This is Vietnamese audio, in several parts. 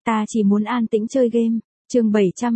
ta chỉ muốn an tĩnh chơi game. Chương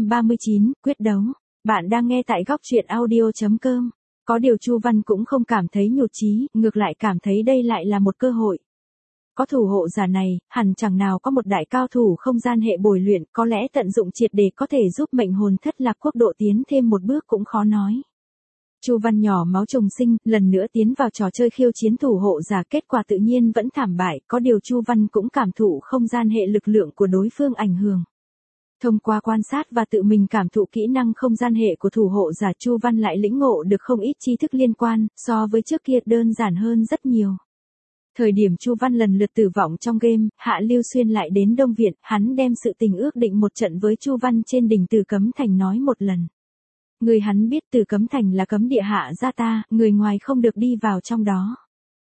739, quyết đấu. Bạn đang nghe tại góc truyện audio.com. Có điều Chu Văn cũng không cảm thấy nhụt chí, ngược lại cảm thấy đây lại là một cơ hội. Có thủ hộ giả này, hẳn chẳng nào có một đại cao thủ không gian hệ bồi luyện, có lẽ tận dụng triệt để có thể giúp mệnh hồn thất lạc quốc độ tiến thêm một bước cũng khó nói. Chu Văn nhỏ máu trùng sinh, lần nữa tiến vào trò chơi khiêu chiến thủ hộ giả, kết quả tự nhiên vẫn thảm bại, có điều Chu Văn cũng cảm thụ không gian hệ lực lượng của đối phương ảnh hưởng. Thông qua quan sát và tự mình cảm thụ kỹ năng không gian hệ của thủ hộ giả, Chu Văn lại lĩnh ngộ được không ít tri thức liên quan, so với trước kia đơn giản hơn rất nhiều. Thời điểm Chu Văn lần lượt tử vong trong game, Hạ Lưu Xuyên lại đến Đông Viện, hắn đem sự tình ước định một trận với Chu Văn trên đỉnh Từ Cấm Thành nói một lần. Người hắn biết Từ Cấm Thành là cấm địa Hạ gia ta, người ngoài không được đi vào trong đó.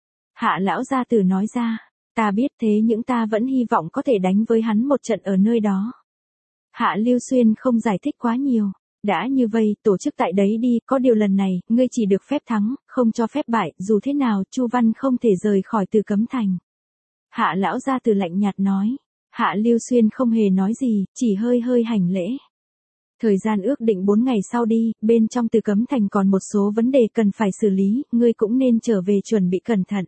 Hạ lão gia tử nói ra, ta biết, thế nhưng ta vẫn hy vọng có thể đánh với hắn một trận ở nơi đó. Hạ Lưu Xuyên không giải thích quá nhiều. Đã như vậy, tổ chức tại đấy đi, có điều lần này, ngươi chỉ được phép thắng, không cho phép bại, dù thế nào, Chu Văn không thể rời khỏi Từ Cấm Thành. Hạ lão gia tử lạnh nhạt nói. Hạ Lưu Xuyên không hề nói gì, chỉ hơi hơi hành lễ. Thời gian ước định 4 ngày sau đi, bên trong Từ Cấm Thành còn một số vấn đề cần phải xử lý, ngươi cũng nên trở về chuẩn bị cẩn thận.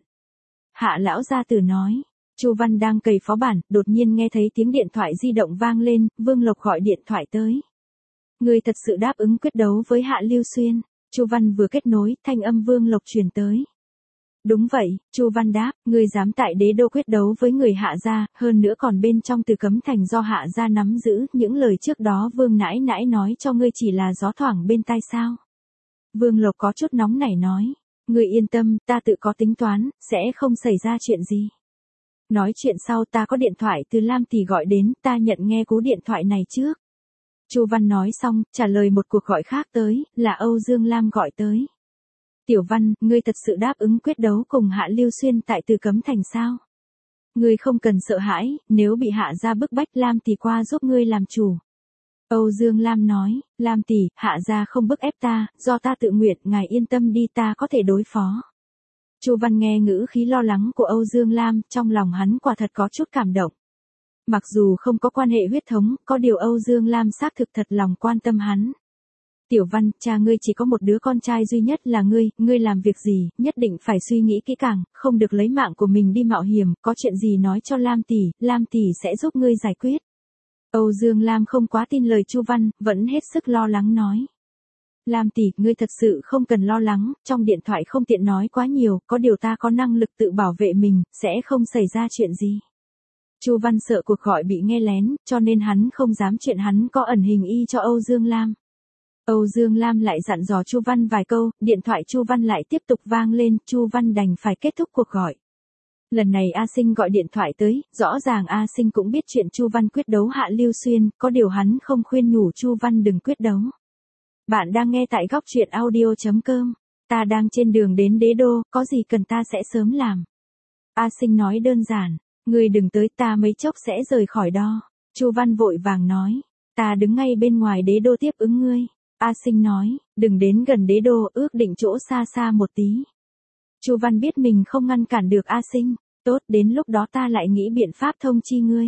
Hạ lão gia tử nói. Chu Văn đang cày phó bản, đột nhiên nghe thấy tiếng điện thoại di động vang lên, Vương Lộc gọi điện thoại tới. Ngươi thật sự đáp ứng quyết đấu với Hạ Lưu Xuyên? Chu Văn vừa kết nối, thanh âm Vương Lộc truyền tới. Đúng vậy, Chu Văn đáp, ngươi dám tại đế đô quyết đấu với người Hạ gia, hơn nữa còn bên trong Từ Cấm Thành do Hạ gia nắm giữ, những lời trước đó Vương nãi nãi nói cho ngươi chỉ là gió thoảng bên tai sao? Vương Lộc có chút nóng nảy nói, ngươi yên tâm, ta tự có tính toán, sẽ không xảy ra chuyện gì. Nói chuyện sau, ta có điện thoại từ Lam tỷ gọi đến, ta nhận nghe cú điện thoại này trước. Chu Văn nói xong, trả lời một cuộc gọi khác tới, là Âu Dương Lam gọi tới. Tiểu Văn, ngươi thật sự đáp ứng quyết đấu cùng Hạ Lưu Xuyên tại Từ Cấm Thành sao? Ngươi không cần sợ hãi, nếu bị Hạ gia bức bách, Lam tỷ qua giúp ngươi làm chủ. Âu Dương Lam nói, Lam tỷ, Hạ gia không bức ép ta, do ta tự nguyện, ngài yên tâm đi, ta có thể đối phó. Chu Văn nghe ngữ khí lo lắng của Âu Dương Lam, trong lòng hắn quả thật có chút cảm động. Mặc dù không có quan hệ huyết thống, có điều Âu Dương Lam xác thực thật lòng quan tâm hắn. Tiểu Văn, cha ngươi chỉ có một đứa con trai duy nhất là ngươi làm việc gì, nhất định phải suy nghĩ kỹ càng, không được lấy mạng của mình đi mạo hiểm, có chuyện gì nói cho Lam tỷ sẽ giúp ngươi giải quyết. Âu Dương Lam không quá tin lời Chu Văn, vẫn hết sức lo lắng nói. Lam tỷ, ngươi thật sự không cần lo lắng, trong điện thoại không tiện nói quá nhiều, có điều ta có năng lực tự bảo vệ mình, sẽ không xảy ra chuyện gì. Chu Văn sợ cuộc gọi bị nghe lén, cho nên hắn không dám chuyện hắn có ẩn hình y cho Âu Dương Lam. Âu Dương Lam lại dặn dò Chu Văn vài câu, điện thoại Chu Văn lại tiếp tục vang lên, Chu Văn đành phải kết thúc cuộc gọi. Lần này A Sinh gọi điện thoại tới, rõ ràng A Sinh cũng biết chuyện Chu Văn quyết đấu Hạ Lưu Xuyên, có điều hắn không khuyên nhủ Chu Văn đừng quyết đấu. Bạn đang nghe tại góc truyện audio.com. Ta đang trên đường đến đế đô, có gì cần ta sẽ sớm làm. A Sinh nói đơn giản, ngươi đừng tới, ta mấy chốc sẽ rời khỏi đó. Chu Văn vội vàng nói, ta đứng ngay bên ngoài đế đô tiếp ứng ngươi. A Sinh nói, đừng đến gần đế đô, ước định chỗ xa xa một tí. Chu Văn biết mình không ngăn cản được A Sinh, tốt, đến lúc đó ta lại nghĩ biện pháp thông chi ngươi.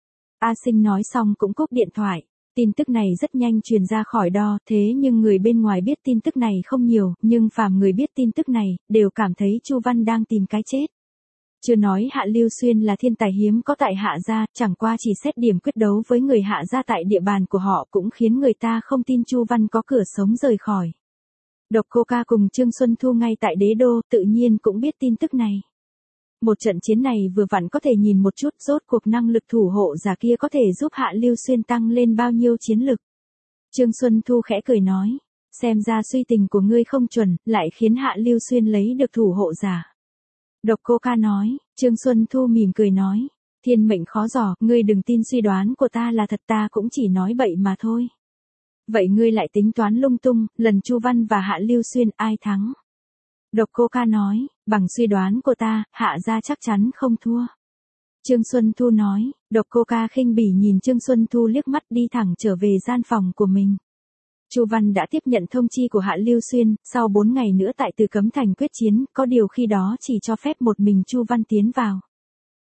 A Sinh nói xong cũng cúp điện thoại. Tin tức này rất nhanh truyền ra khỏi đo, thế nhưng người bên ngoài biết tin tức này không nhiều, nhưng phàm người biết tin tức này, đều cảm thấy Chu Văn đang tìm cái chết. Chưa nói Hạ Lưu Xuyên là thiên tài hiếm có tại Hạ gia, chẳng qua chỉ xét điểm quyết đấu với người Hạ gia tại địa bàn của họ cũng khiến người ta không tin Chu Văn có cửa sống rời khỏi. Độc Cô Ca cùng Trương Xuân Thu ngay tại đế đô, tự nhiên cũng biết tin tức này. Một trận chiến này vừa vặn có thể nhìn một chút rốt cuộc năng lực thủ hộ giả kia có thể giúp Hạ Lưu Xuyên tăng lên bao nhiêu chiến lực. Trương Xuân Thu khẽ cười nói, xem ra suy tình của ngươi không chuẩn, lại khiến Hạ Lưu Xuyên lấy được thủ hộ giả. Độc Cô Ca nói, Trương Xuân Thu mỉm cười nói, thiên mệnh khó dò, ngươi đừng tin suy đoán của ta là thật, ta cũng chỉ nói bậy mà thôi. Vậy ngươi lại tính toán lung tung, lần Chu Văn và Hạ Lưu Xuyên ai thắng? Độc Cô Ca nói, bằng suy đoán của ta, Hạ gia chắc chắn không thua. Trương Xuân Thu nói, Độc Cô Ca khinh bỉ nhìn Trương Xuân Thu liếc mắt đi thẳng trở về gian phòng của mình. Chu Văn đã tiếp nhận thông chi của Hạ Lưu Xuyên, sau 4 ngày nữa tại Từ Cấm Thành quyết chiến, có điều khi đó chỉ cho phép một mình Chu Văn tiến vào.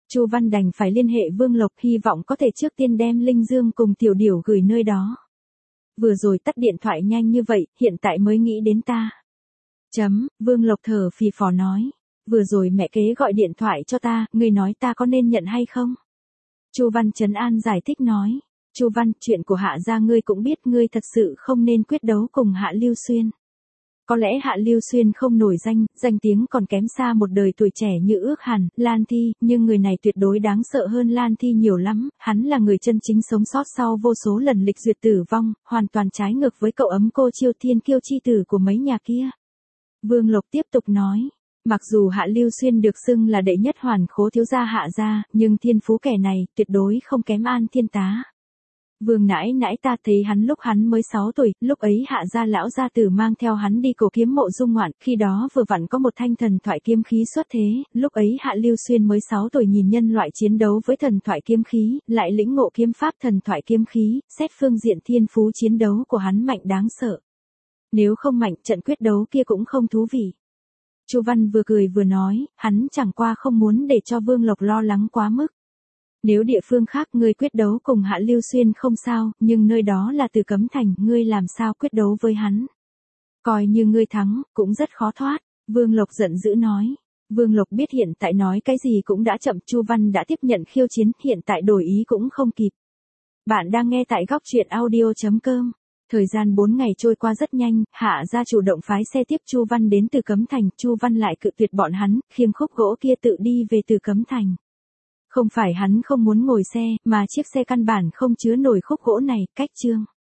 Chu Văn đành phải liên hệ Vương Lộc hy vọng có thể trước tiên đem Linh Dương cùng Tiểu Điểu gửi nơi đó. Vừa rồi tắt điện thoại nhanh như vậy, hiện tại mới nghĩ đến ta. Vương Lộc thở phì phò nói. Vừa rồi mẹ kế gọi điện thoại cho ta, ngươi nói ta có nên nhận hay không? Chu Văn trấn an giải thích nói. Chu Văn, chuyện của Hạ gia ngươi cũng biết, ngươi thật sự không nên quyết đấu cùng Hạ Lưu Xuyên. Có lẽ Hạ Lưu Xuyên không nổi danh tiếng còn kém xa một đời tuổi trẻ như Ước Hàn, Lan Thi, nhưng người này tuyệt đối đáng sợ hơn Lan Thi nhiều lắm, hắn là người chân chính sống sót sau vô số lần lịch duyệt tử vong, hoàn toàn trái ngược với cậu ấm cô Chiêu Thiên Kiêu chi tử của mấy nhà kia. Vương Lộc tiếp tục nói. Mặc dù Hạ Lưu Xuyên được xưng là đệ nhất hoàn khố thiếu gia Hạ gia, nhưng thiên phú kẻ này tuyệt đối không kém An Thiên Tá. Vương nãi nãi ta thấy hắn mới 6 tuổi, lúc ấy Hạ gia lão gia tử mang theo hắn đi cổ kiếm mộ dung ngoạn, khi đó vừa vặn có một thanh thần thoại kiếm khí xuất thế, lúc ấy Hạ Lưu Xuyên mới 6 tuổi nhìn nhân loại chiến đấu với thần thoại kiếm khí, lại lĩnh ngộ kiếm pháp thần thoại kiếm khí, xét phương diện thiên phú chiến đấu của hắn mạnh đáng sợ. Nếu không mạnh, trận quyết đấu kia cũng không thú vị. Chu Văn vừa cười vừa nói, hắn chẳng qua không muốn để cho Vương Lộc lo lắng quá mức. Nếu địa phương khác ngươi quyết đấu cùng Hạ Lưu Xuyên không sao, nhưng nơi đó là Từ Cấm Thành, ngươi làm sao quyết đấu với hắn? Coi như ngươi thắng, cũng rất khó thoát. Vương Lộc giận dữ nói. Vương Lộc biết hiện tại nói cái gì cũng đã chậm, Chu Văn đã tiếp nhận khiêu chiến, hiện tại đổi ý cũng không kịp. Bạn đang nghe tại góc truyện audio.com. Thời gian 4 ngày trôi qua rất nhanh, Hạ gia chủ động phái xe tiếp Chu Văn đến Từ Cấm Thành, Chu Văn lại cự tuyệt bọn hắn, khiêng khúc gỗ kia tự đi về Từ Cấm Thành. Không phải hắn không muốn ngồi xe, mà chiếc xe căn bản không chứa nổi khúc gỗ này, cách chương.